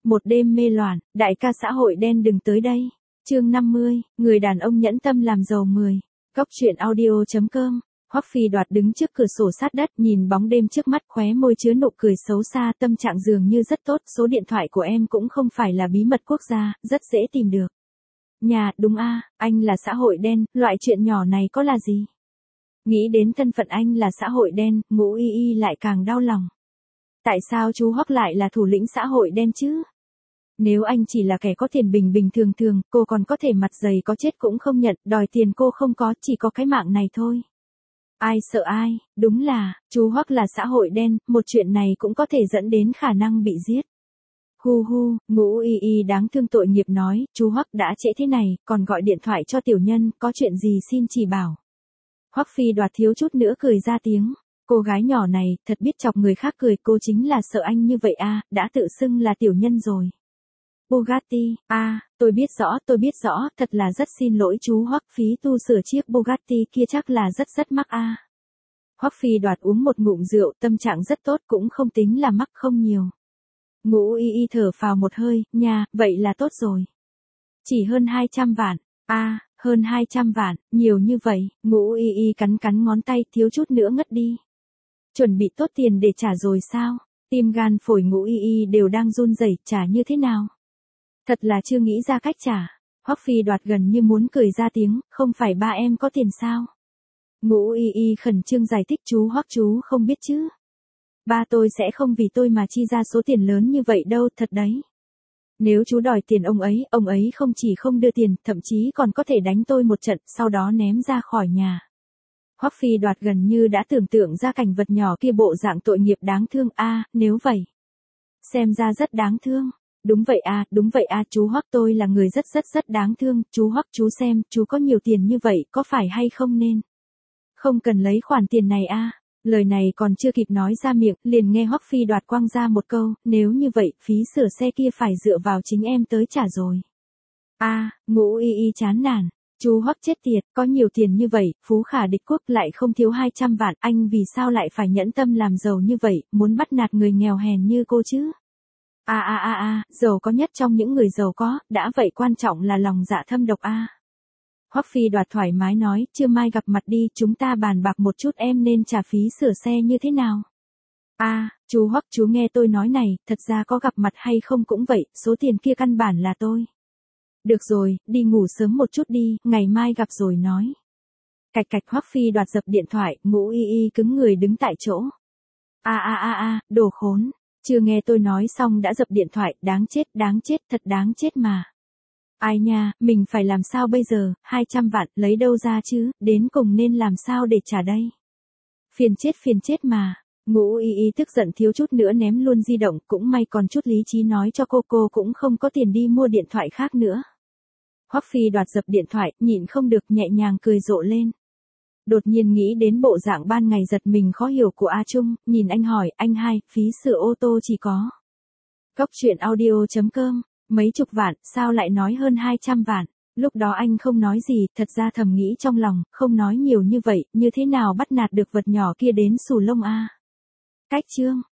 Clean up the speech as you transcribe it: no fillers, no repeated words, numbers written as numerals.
Một đêm mê loạn, đại ca xã hội đen đừng tới đây. Chương 50, người đàn ông nhẫn tâm làm giàu 10. Góc truyện audio.com. Hoắc Phi Đoạt đứng trước cửa sổ sát đất, nhìn bóng đêm trước mắt, khóe môi chứa nụ cười xấu xa, tâm trạng dường như rất tốt, số điện thoại của em cũng không phải là bí mật quốc gia, rất dễ tìm được. Nhà, đúng a, anh là xã hội đen, loại chuyện nhỏ này có là gì? Nghĩ đến thân phận anh là xã hội đen, Ngũ Y Y lại càng đau lòng. Tại sao chú Hoắc lại là thủ lĩnh xã hội đen chứ? Nếu anh chỉ là kẻ có tiền bình bình thường thường, cô còn có thể mặt dày có chết cũng không nhận, đòi tiền cô không có, chỉ có cái mạng này thôi. Ai sợ ai, đúng là, chú Hoắc là xã hội đen, một chuyện này cũng có thể dẫn đến khả năng bị giết. Hu hu, Ngũ Y Y đáng thương tội nghiệp nói, chú Hoắc đã trễ thế này, còn gọi điện thoại cho tiểu nhân, có chuyện gì xin chỉ bảo. Hoắc Phi Đoạt thiếu chút nữa cười ra tiếng. Cô gái nhỏ này, thật biết chọc người khác cười, cô chính là sợ anh như vậy a, đã tự xưng là tiểu nhân rồi. Bugatti, tôi biết rõ, thật là rất xin lỗi chú Hoắc, phí tu sửa chiếc Bugatti kia chắc là rất mắc a. Hoắc Phi Đoạt uống một ngụm rượu, tâm trạng rất tốt, cũng không tính là mắc không nhiều. Ngũ Y Y thở phào một hơi, nha, vậy là tốt rồi. Chỉ hơn 200 vạn, hơn 200 vạn, nhiều như vậy, Ngũ Y Y cắn ngón tay, thiếu chút nữa ngất đi. Chuẩn bị tốt tiền để trả rồi sao? Tim gan phổi Ngũ Y Y đều đang run rẩy, trả như thế nào? Thật là chưa nghĩ ra cách trả. Hoắc Phi Đoạt gần như muốn cười ra tiếng, không phải ba em có tiền sao? Ngũ Y Y khẩn trương giải thích, chú Hoắc chú không biết chứ. Ba tôi sẽ không vì tôi mà chi ra số tiền lớn như vậy đâu, thật đấy. Nếu chú đòi tiền ông ấy không chỉ không đưa tiền, thậm chí còn có thể đánh tôi một trận, sau đó ném ra khỏi nhà. Hoắc Phi Đoạt gần như đã tưởng tượng ra cảnh vật nhỏ kia bộ dạng tội nghiệp đáng thương nếu vậy. Xem ra rất đáng thương. Đúng vậy chú Hoắc, tôi là người rất đáng thương, chú Hoắc chú xem, chú có nhiều tiền như vậy, có phải hay không nên? Không cần lấy khoản tiền này Lời này còn chưa kịp nói ra miệng, liền nghe Hoắc Phi Đoạt quăng ra một câu, nếu như vậy, phí sửa xe kia phải dựa vào chính em tới trả rồi. Ngũ Y Y chán nản. Chú Hoắc chết tiệt, có nhiều tiền như vậy, phú khả địch quốc lại không thiếu 200 vạn, anh vì sao lại phải nhẫn tâm làm giàu như vậy, muốn bắt nạt người nghèo hèn như cô chứ? Giàu có nhất trong những người giàu có, đã vậy quan trọng là lòng dạ thâm độc Hoắc Phi Đoạt thoải mái nói, trưa mai gặp mặt đi, chúng ta bàn bạc một chút em nên trả phí sửa xe như thế nào? Chú Hoắc chú nghe tôi nói này, thật ra có gặp mặt hay không cũng vậy, số tiền kia căn bản là tôi. Được rồi, đi ngủ sớm một chút đi, ngày mai gặp rồi nói. Cạch Hoắc Phi Đoạt dập điện thoại, Ngũ Y Y cứng người đứng tại chỗ. Đồ khốn, chưa nghe tôi nói xong đã dập điện thoại, đáng chết, thật đáng chết mà. Ai nha, mình phải làm sao bây giờ, 200 vạn, lấy đâu ra chứ, đến cùng nên làm sao để trả đây? Phiền chết mà. Ngũ Y Y tức giận thiếu chút nữa ném luôn di động, cũng may còn chút lý trí nói cho cô cũng không có tiền đi mua điện thoại khác nữa. Hoắc Phi Đoạt dập điện thoại, nhịn không được nhẹ nhàng cười rộ lên. Đột nhiên nghĩ đến bộ dạng ban ngày giật mình khó hiểu của A Trung, nhìn anh hỏi, anh hai, phí sửa ô tô chỉ có. Góc truyện audio.com, mấy chục vạn, sao lại nói hơn 200 vạn? Lúc đó anh không nói gì, thật ra thầm nghĩ trong lòng, không nói nhiều như vậy, như thế nào bắt nạt được vật nhỏ kia đến xù lông Cách chương